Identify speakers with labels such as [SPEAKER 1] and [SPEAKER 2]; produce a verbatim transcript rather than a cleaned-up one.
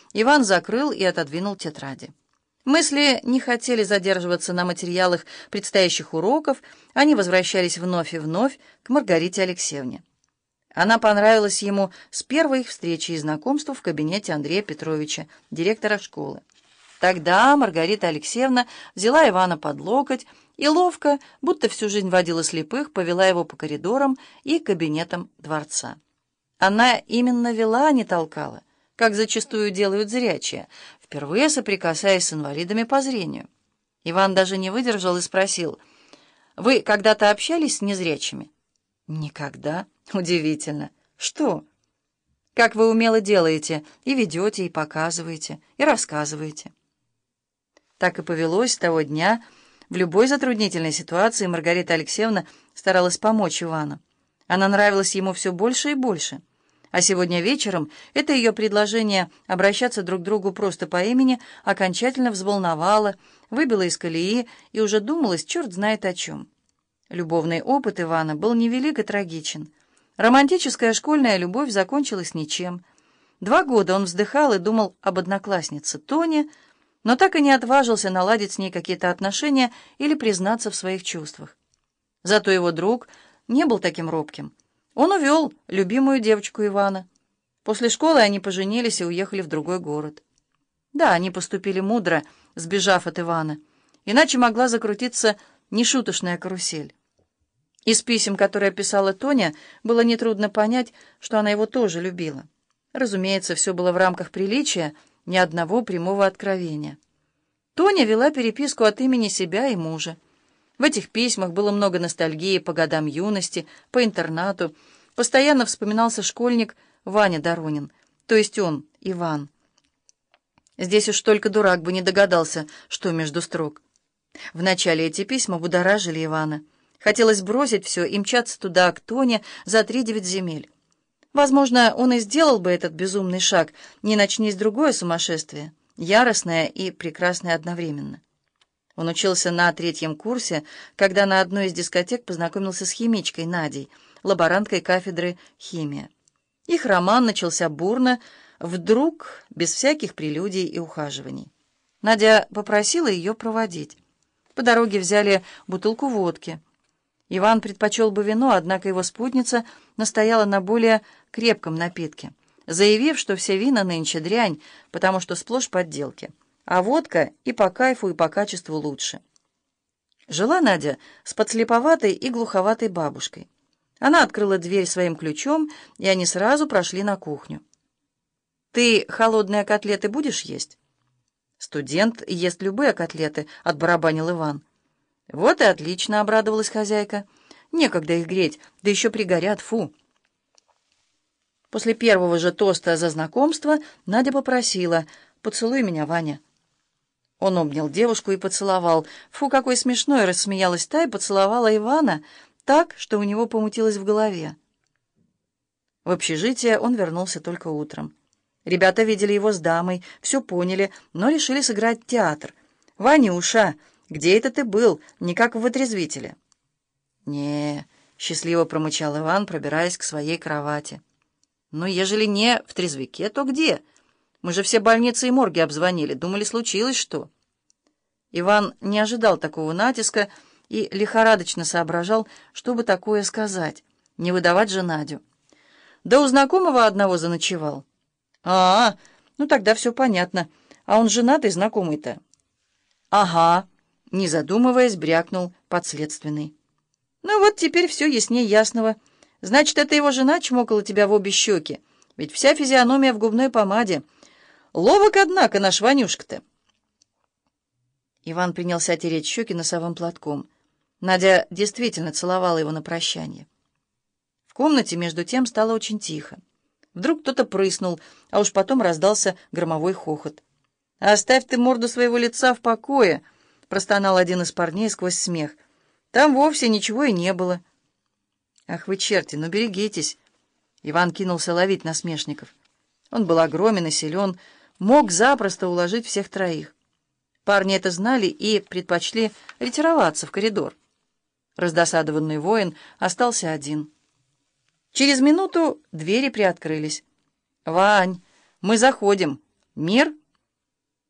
[SPEAKER 1] Иван закрыл и отодвинул тетради. Мысли не хотели задерживаться на материалах предстоящих уроков, они возвращались вновь и вновь к Маргарите Алексеевне. Она понравилась ему с первой их встречи и знакомства в кабинете Андрея Петровича, директора школы. Тогда Маргарита Алексеевна взяла Ивана под локоть и ловко, будто всю жизнь водила слепых, повела его по коридорам и кабинетам дворца. Она именно вела, а не толкала, как зачастую делают зрячие, впервые соприкасаясь с инвалидами по зрению. Иван даже не выдержал и спросил: «Вы когда-то общались с незрячими?» «Никогда. Удивительно. Что?» «Как вы умело делаете, и ведете, и показываете, и рассказываете». Так и повелось с того дня. В любой затруднительной ситуации Маргарита Алексеевна старалась помочь Ивану. Она нравилась ему все больше и больше. А сегодня вечером это ее предложение обращаться друг к другу просто по имени окончательно взволновало, выбило из колеи и уже думалось черт знает о чем. Любовный опыт Ивана был невелик и трагичен. Романтическая школьная любовь закончилась ничем. Два года он вздыхал и думал об однокласснице Тоне, но так и не отважился наладить с ней какие-то отношения или признаться в своих чувствах. Зато его друг не был таким робким. Он увел любимую девочку Ивана. После школы они поженились и уехали в другой город. Да, они поступили мудро, сбежав от Ивана, иначе могла закрутиться нешуточная карусель. Из писем, которые писала Тоня, было нетрудно понять, что она его тоже любила. Разумеется, все было в рамках приличия, ни одного прямого откровения. Тоня вела переписку от имени себя и мужа. В этих письмах было много ностальгии по годам юности, по интернату. Постоянно вспоминался школьник Ваня Доронин, то есть он, Иван. Здесь уж только дурак бы не догадался, что между строк. Вначале эти письма будоражили Ивана. Хотелось бросить все и мчаться туда, к Тоне, за три девять земель. Возможно, он и сделал бы этот безумный шаг, не начнись другое сумасшествие, яростное и прекрасное одновременно. Он учился на третьем курсе, когда на одной из дискотек познакомился с химичкой Надей, лаборанткой кафедры химия. Их роман начался бурно, вдруг, без всяких прелюдий и ухаживаний. Надя попросила ее проводить. По дороге взяли бутылку водки. Иван предпочел бы вино, однако его спутница настояла на более крепком напитке, заявив, что все вина нынче дрянь, потому что сплошь подделки, а водка и по кайфу, и по качеству лучше. Жила Надя с подслеповатой и глуховатой бабушкой. Она открыла дверь своим ключом, и они сразу прошли на кухню. «Ты холодные котлеты будешь есть?» «Студент ест любые котлеты», — отбарабанил Иван. «Вот и отлично», — обрадовалась хозяйка. «Некогда их греть, да еще пригорят, фу». После первого же тоста за знакомство Надя попросила: «Поцелуй меня, Ваня». Он обнял девушку и поцеловал. «Фу, какой смешной!» — рассмеялась та и поцеловала Ивана так, что у него помутилось в голове. В общежитие он вернулся только утром. Ребята видели его с дамой, все поняли, но решили сыграть театр. «Ванюша, где это ты был? Не как в «Вытрезвителе». «Не», — счастливо промычал Иван, пробираясь к своей кровати. «Ну, ежели не в трезвике, то где? Мы же все больницы и морги обзвонили, думали, случилось что». Иван не ожидал такого натиска и лихорадочно соображал, что бы такое сказать, не выдавать же Надю. Да у знакомого одного заночевал. «А, ну тогда все понятно. А он женатый знакомый-то?» «Ага», — не задумываясь, брякнул подследственный. «Ну вот теперь все яснее ясного. Значит, это его жена чмокала тебя в обе щеки, ведь вся физиономия в губной помаде. Ловок, однако, наш Ванюшка-то». Иван принялся тереть щеки носовым платком. Надя действительно целовала его на прощание. В комнате, между тем, стало очень тихо. Вдруг кто-то прыснул, а уж потом раздался громовой хохот. «Оставь ты морду своего лица в покое!» — простонал один из парней сквозь смех. «Там вовсе ничего и не было». «Ах вы черти, ну берегитесь!» Иван кинулся ловить насмешников. Он был огромен и силен, мог запросто уложить всех троих. Парни это знали и предпочли ретироваться в коридор. Раздосадованный воин остался один. Через минуту двери приоткрылись. «Вань, мы заходим!» Мир